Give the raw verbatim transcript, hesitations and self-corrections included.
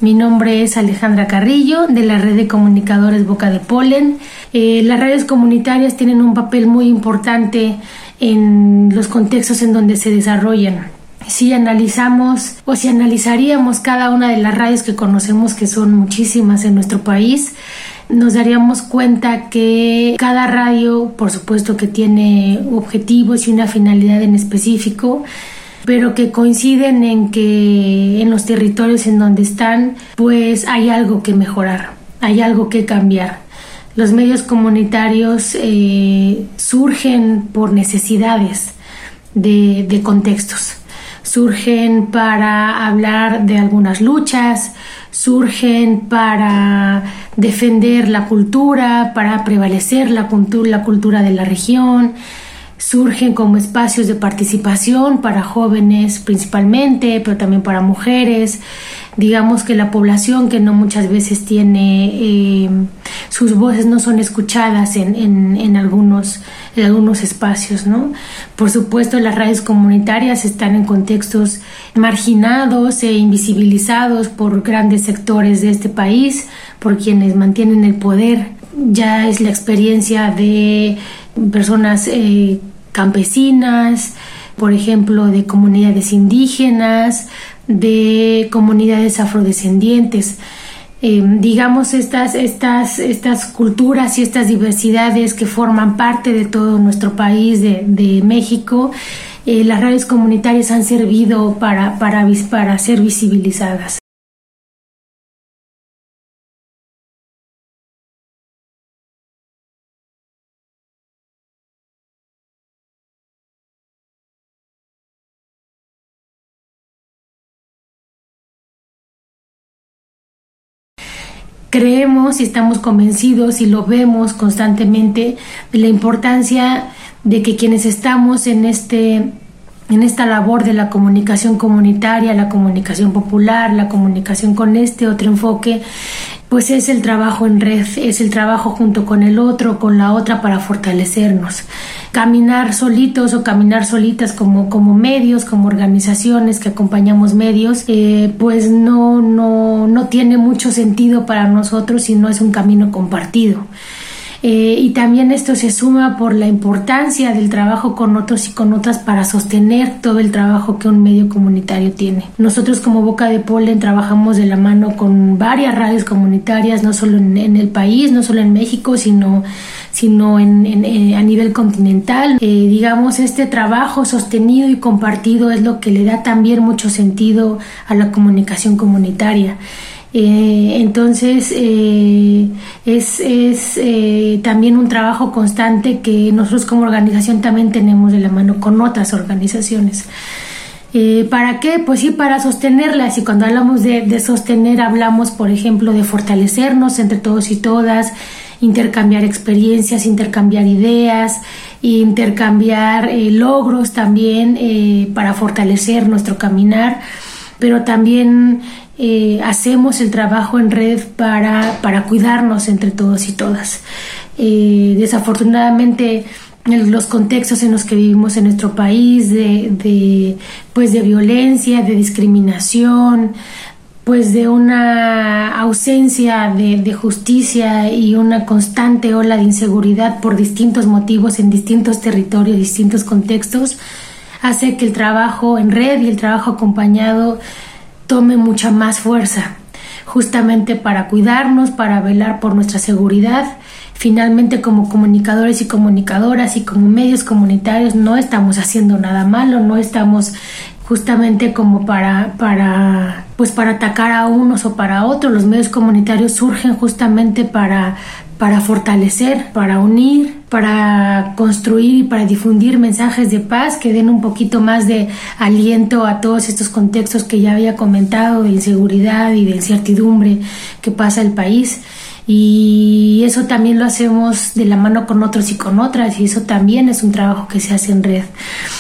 Mi nombre es Alejandra Carrillo, de la Red de Comunicadores Boca de Polen. Eh, las redes comunitarias tienen un papel muy importante en los contextos en donde se desarrollan. Si analizamos o si analizaríamos cada una de las radios que conocemos, que son muchísimas en nuestro país, nos daríamos cuenta que cada radio, por supuesto que tiene objetivos y una finalidad en específico, pero que coinciden en que en los territorios en donde están, pues hay algo que mejorar, hay algo que cambiar. Los medios comunitarios eh, surgen por necesidades de, de contextos. Surgen para hablar de algunas luchas, surgen para defender la cultura, para prevalecer la cultura, la cultura de la región, surgen como espacios de participación para jóvenes principalmente, pero también para mujeres. Digamos que la población que no muchas veces tiene, eh, sus voces no son escuchadas en, en, en, algunos, en algunos espacios, ¿no? Por supuesto, las radios comunitarias están en contextos marginados e invisibilizados por grandes sectores de este país, por quienes mantienen el poder. Ya es la experiencia de personas eh, campesinas, por ejemplo, de comunidades indígenas, de comunidades afrodescendientes. Eh, digamos, estas, estas, estas culturas y estas diversidades que forman parte de todo nuestro país, de, de México, eh, las radios comunitarias han servido para, para, para ser visibilizadas. Creemos y estamos convencidos y lo vemos constantemente de la importancia de que quienes estamos en este en esta labor de la comunicación comunitaria, la comunicación popular, la comunicación con este otro enfoque, pues es el trabajo en red, es el trabajo junto con el otro, con la otra, para fortalecernos. Caminar solitos o caminar solitas como, como medios, como organizaciones que acompañamos medios, eh, pues no, no, no tiene mucho sentido para nosotros si no es un camino compartido. Eh, y también esto se suma por la importancia del trabajo con otros y con otras para sostener todo el trabajo que un medio comunitario tiene. Nosotros como Boca de Polen trabajamos de la mano con varias radios comunitarias, no solo en, en el país, no solo en México, sino, sino en, en, en, a nivel continental. Eh, digamos, este trabajo sostenido y compartido es lo que le da también mucho sentido a la comunicación comunitaria. Eh, entonces eh, es, es eh, también un trabajo constante que nosotros como organización también tenemos de la mano con otras organizaciones. Eh, ¿Para qué? Pues sí, para sostenerlas. Y cuando hablamos de, de sostener, hablamos, por ejemplo, de fortalecernos entre todos y todas, intercambiar experiencias, intercambiar ideas, intercambiar eh, logros también eh, para fortalecer nuestro caminar, pero también Eh, hacemos el trabajo en red para, para cuidarnos entre todos y todas. Eh, desafortunadamente, en los contextos en los que vivimos en nuestro país, de, de, pues de violencia, de discriminación, pues de una ausencia de, de justicia y una constante ola de inseguridad por distintos motivos en distintos territorios, distintos contextos, hace que el trabajo en red y el trabajo acompañado tome mucha más fuerza, justamente para cuidarnos, para velar por nuestra seguridad. Finalmente, como comunicadores y comunicadoras y como medios comunitarios, no estamos haciendo nada malo, no estamos justamente como para, para, pues para atacar a unos o para otros. Los medios comunitarios surgen justamente para, para fortalecer, para unir, para construir y para difundir mensajes de paz que den un poquito más de aliento a todos estos contextos que ya había comentado, de inseguridad y de incertidumbre que pasa el país. Y eso también lo hacemos de la mano con otros y con otras, y eso también es un trabajo que se hace en red.